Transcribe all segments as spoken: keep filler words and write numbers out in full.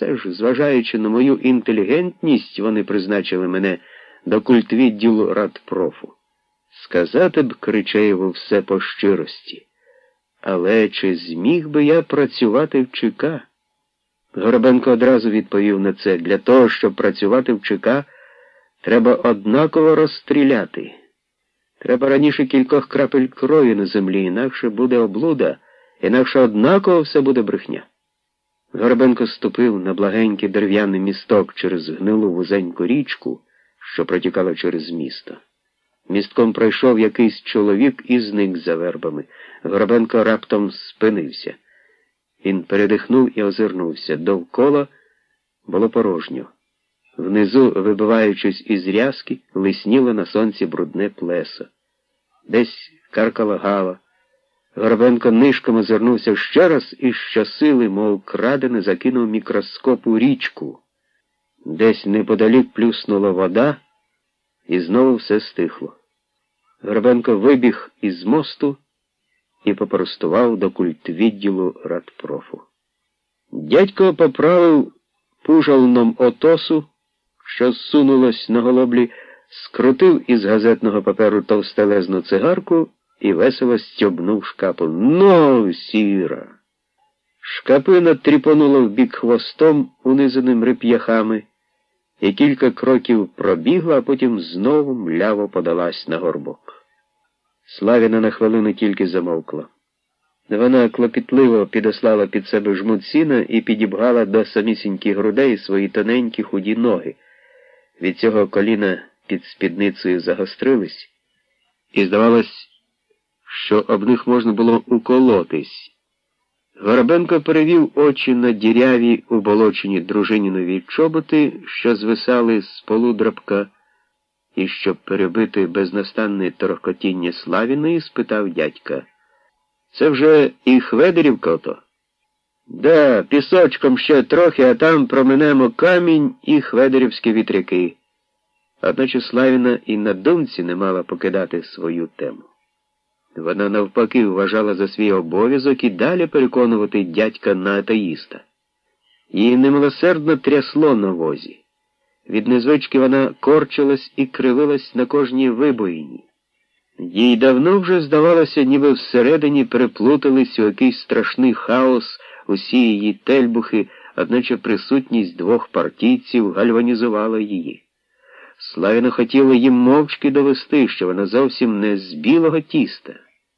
Це ж, зважаючи на мою інтелігентність, вони призначили мене до культвідділу радпрофу. Сказати б Кричаєву все по щирості. Але чи зміг би я працювати в ЧК? Горобенко одразу відповів на це. Для того, щоб працювати в ЧК, треба однаково розстріляти. Треба раніше кількох крапель крові на землі, інакше буде облуда, інакше однаково все буде брехня. Горобенко ступив на благенький дерев'яний місток через гнилу вузеньку річку, що протікала через місто. Містком пройшов якийсь чоловік і зник за вербами. Горобенко раптом спинився. Він передихнув і озирнувся. Довкола було порожньо. Внизу, вибиваючись із рязки, лисніло на сонці брудне плесо. Десь каркала гава. Горобенко нишком озирнувся ще раз і щосили, мов крадене, закинув мікроскоп у річку. Десь неподалік плюснула вода, і знову все стихло. Горобенко вибіг із мосту і попростував до культвідділу радпрофу. Дядько поправив пужалном отосу, що зсунулось на голоблі, скрутив із газетного паперу товстелезну цигарку і весело стьобнув шкапу. «Ну, сіра!» Шкапина тріпонула вбік хвостом, унизаним реп'яхами, і кілька кроків пробігла, а потім знову мляво подалась на горбок. Славіна на хвилину тільки замовкла. Вона клопітливо підослала під себе жмут сіна і підібгала до самісіньких грудей свої тоненькі худі ноги. Від цього коліна під спідницею загострились, і здавалось, що об них можна було уколотись. Горобенко перевів очі на діряві уболочені дружинінові чоботи, що звисали з полудрабка, і, щоб перебити безнастанне торохкотіння Славіної, спитав дядька: «Це вже і Хведерівка ото?» «Да, пісочком ще трохи, а там проминемо камінь і хведерівські вітряки». Одначе Славіна і на думці не мала покидати свою тему. Вона навпаки вважала за свій обов'язок і далі переконувати дядька на атеїста. Її немилосердно трясло на возі. Від незвички вона корчилась і кривилась на кожній вибоїні. Їй давно вже здавалося, ніби всередині переплутались у якийсь страшний хаос усі її тельбухи, одначе присутність двох партійців гальванізувала її. Славіна хотіла їм мовчки довести, що вона зовсім не з білого тіста.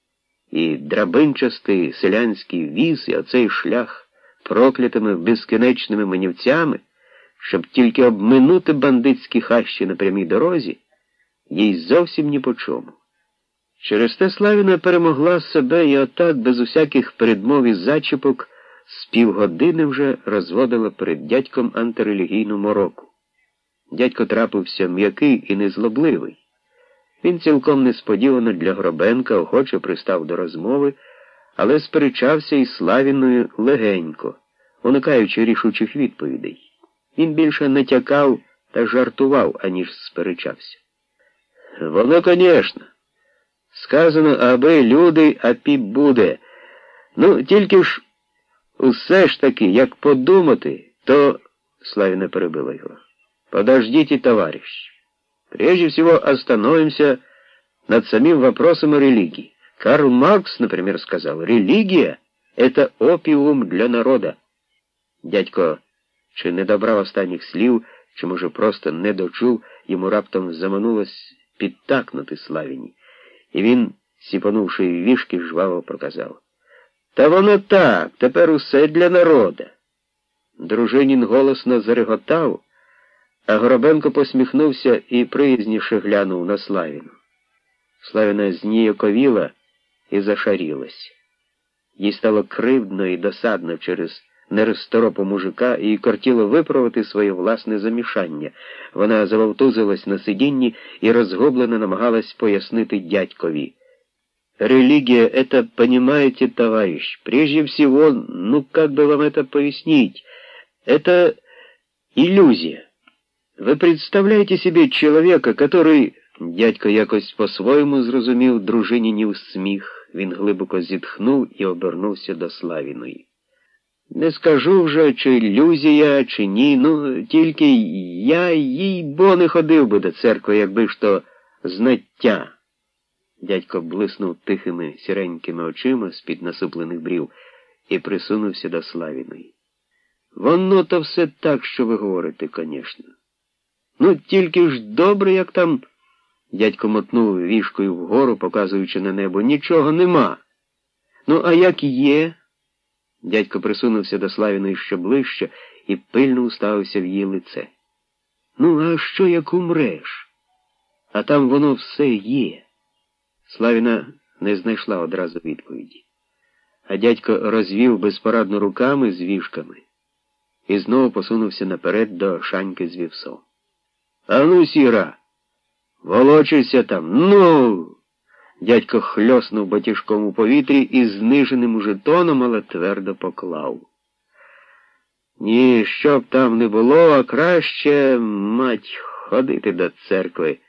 І драбинчастий селянський віз, і оцей шлях проклятими безкінечними манівцями, щоб тільки обминути бандитські хащі на прямій дорозі, їй зовсім ні по чому. Через те Славіна перемогла себе і отак, без усяких передмов і зачіпок, з півгодини вже розводила перед дядьком антирелігійну мороку. Дядько трапився м'який і незлобливий. Він цілком несподівано для Горобенка охоче пристав до розмови, але сперечався із Славіною легенько, уникаючи рішучих відповідей. Він більше натякав та жартував, аніж сперечався. «Воно, конечно. Сказано, аби люди, а піп буде. Ну, тільки ж усе ж таки, як подумати, то...» Славіна перебила його. «Подождите, товарищ. Прежде всего остановимся над самим вопросом о религии. Карл Маркс, например, сказал, религия — это опиум для народа». Дядько чи не добрав останніх слів, чи, може, просто не дочув, йому раптом заманулось підтакнути Славіні. І він, сіпанувши вішки, жваво проказав: «Та воно так, тепер усе для народа». Дружинін голосно зареготав, а Горобенко посміхнувся і приязніше глянув на Славіну. Славіна зніяковіла і зашарілась. Їй стало кривдно і досадно через нерозторопу мужика, і кортіло виправити своє власне замішання. Вона завовтузилась на сидінні і розгублено намагалась пояснити дядькові. «Религия — это, понимаете, товарищ, прежде всего, ну как бы вам это пояснить, это иллюзия. Вы представляете себе человека, который...» Дядько якось по-своєму зрозумів дружинінів сміх. Він глибоко зітхнув і обернувся до Славіної. Не скажу вже, чи ілюзія, чи ні, ну, тільки я, їй-бо, не ходив би до церкви, якби ж то знаття. Дядько блиснув тихими сіренькими очима з-під насуплених брів і присунувся до Славіної. Воно то все так, що ви говорите, конечно. Ну, тільки ж добре, як там... Дядько мотнув вішкою вгору, показуючи на небо. Нічого нема. Ну, а як є? Дядько присунувся до Славіної ще ближче і пильно уставився в її лице. Ну, а що як умреш? А там воно все є. Славіна не знайшла одразу відповіді. А дядько розвів безпорадно руками з вішками і знову посунувся наперед до шаньки з вівсом. А ну, сіра, волочися там, ну! Дядько хльоснув батіжком у повітрі і зниженим уже тоном, але твердо поклав. Ні, що б там не було, а краще, мать, ходити до церкви.